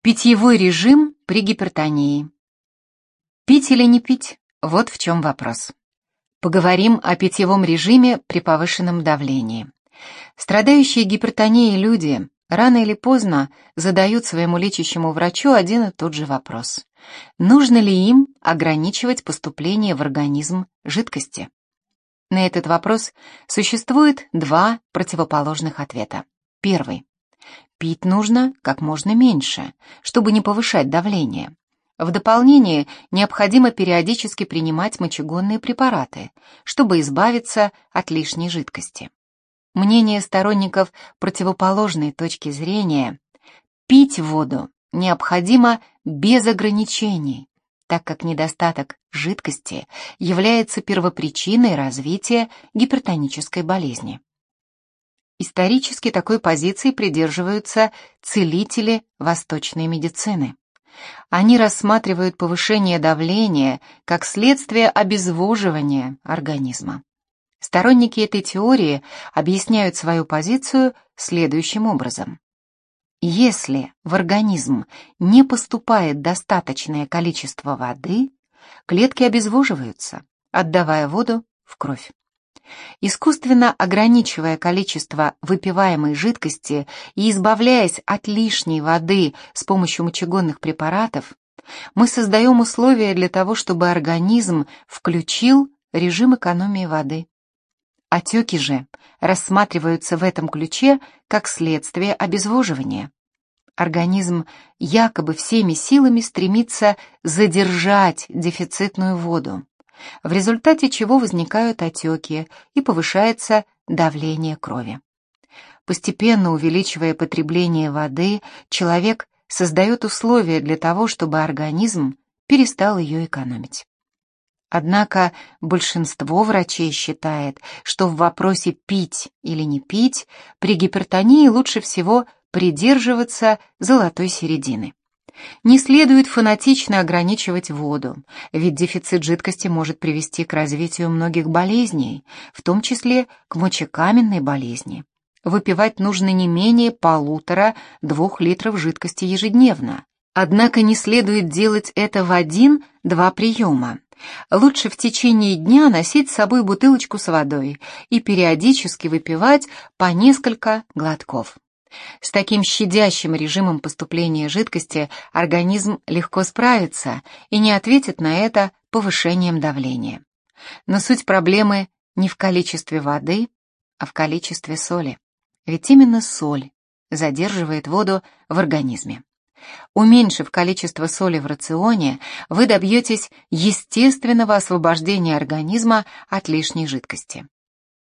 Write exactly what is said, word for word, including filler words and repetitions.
Питьевой режим при гипертонии. Пить или не пить? Вот в чем вопрос. Поговорим о питьевом режиме при повышенном давлении. Страдающие гипертонией люди рано или поздно задают своему лечащему врачу один и тот же вопрос. Нужно ли им ограничивать поступление в организм жидкости? На этот вопрос существует два противоположных ответа. Первый. Пить нужно как можно меньше, чтобы не повышать давление. В дополнение необходимо периодически принимать мочегонные препараты, чтобы избавиться от лишней жидкости. Мнение сторонников противоположной точки зрения – пить воду необходимо без ограничений, так как недостаток жидкости является первопричиной развития гипертонической болезни. Исторически такой позиции придерживаются целители восточной медицины. Они рассматривают повышение давления как следствие обезвоживания организма. Сторонники этой теории объясняют свою позицию следующим образом. Если в организм не поступает достаточное количество воды, клетки обезвоживаются, отдавая воду в кровь. Искусственно ограничивая количество выпиваемой жидкости и избавляясь от лишней воды с помощью мочегонных препаратов, мы создаем условия для того, чтобы организм включил режим экономии воды. Отеки же рассматриваются в этом ключе как следствие обезвоживания. Организм якобы всеми силами стремится задержать дефицитную воду, в результате чего возникают отеки и повышается давление крови. Постепенно увеличивая потребление воды, человек создает условия для того, чтобы организм перестал ее экономить. Однако большинство врачей считает, что в вопросе пить или не пить при гипертонии лучше всего придерживаться золотой середины. Не следует фанатично ограничивать воду, ведь дефицит жидкости может привести к развитию многих болезней, в том числе к мочекаменной болезни. Выпивать нужно не менее полутора-двух литров жидкости ежедневно. Однако не следует делать это в один-два приема. Лучше в течение дня носить с собой бутылочку с водой и периодически выпивать по несколько глотков. С таким щадящим режимом поступления жидкости организм легко справится и не ответит на это повышением давления. Но суть проблемы не в количестве воды, а в количестве соли. Ведь именно соль задерживает воду в организме. Уменьшив количество соли в рационе, вы добьетесь естественного освобождения организма от лишней жидкости.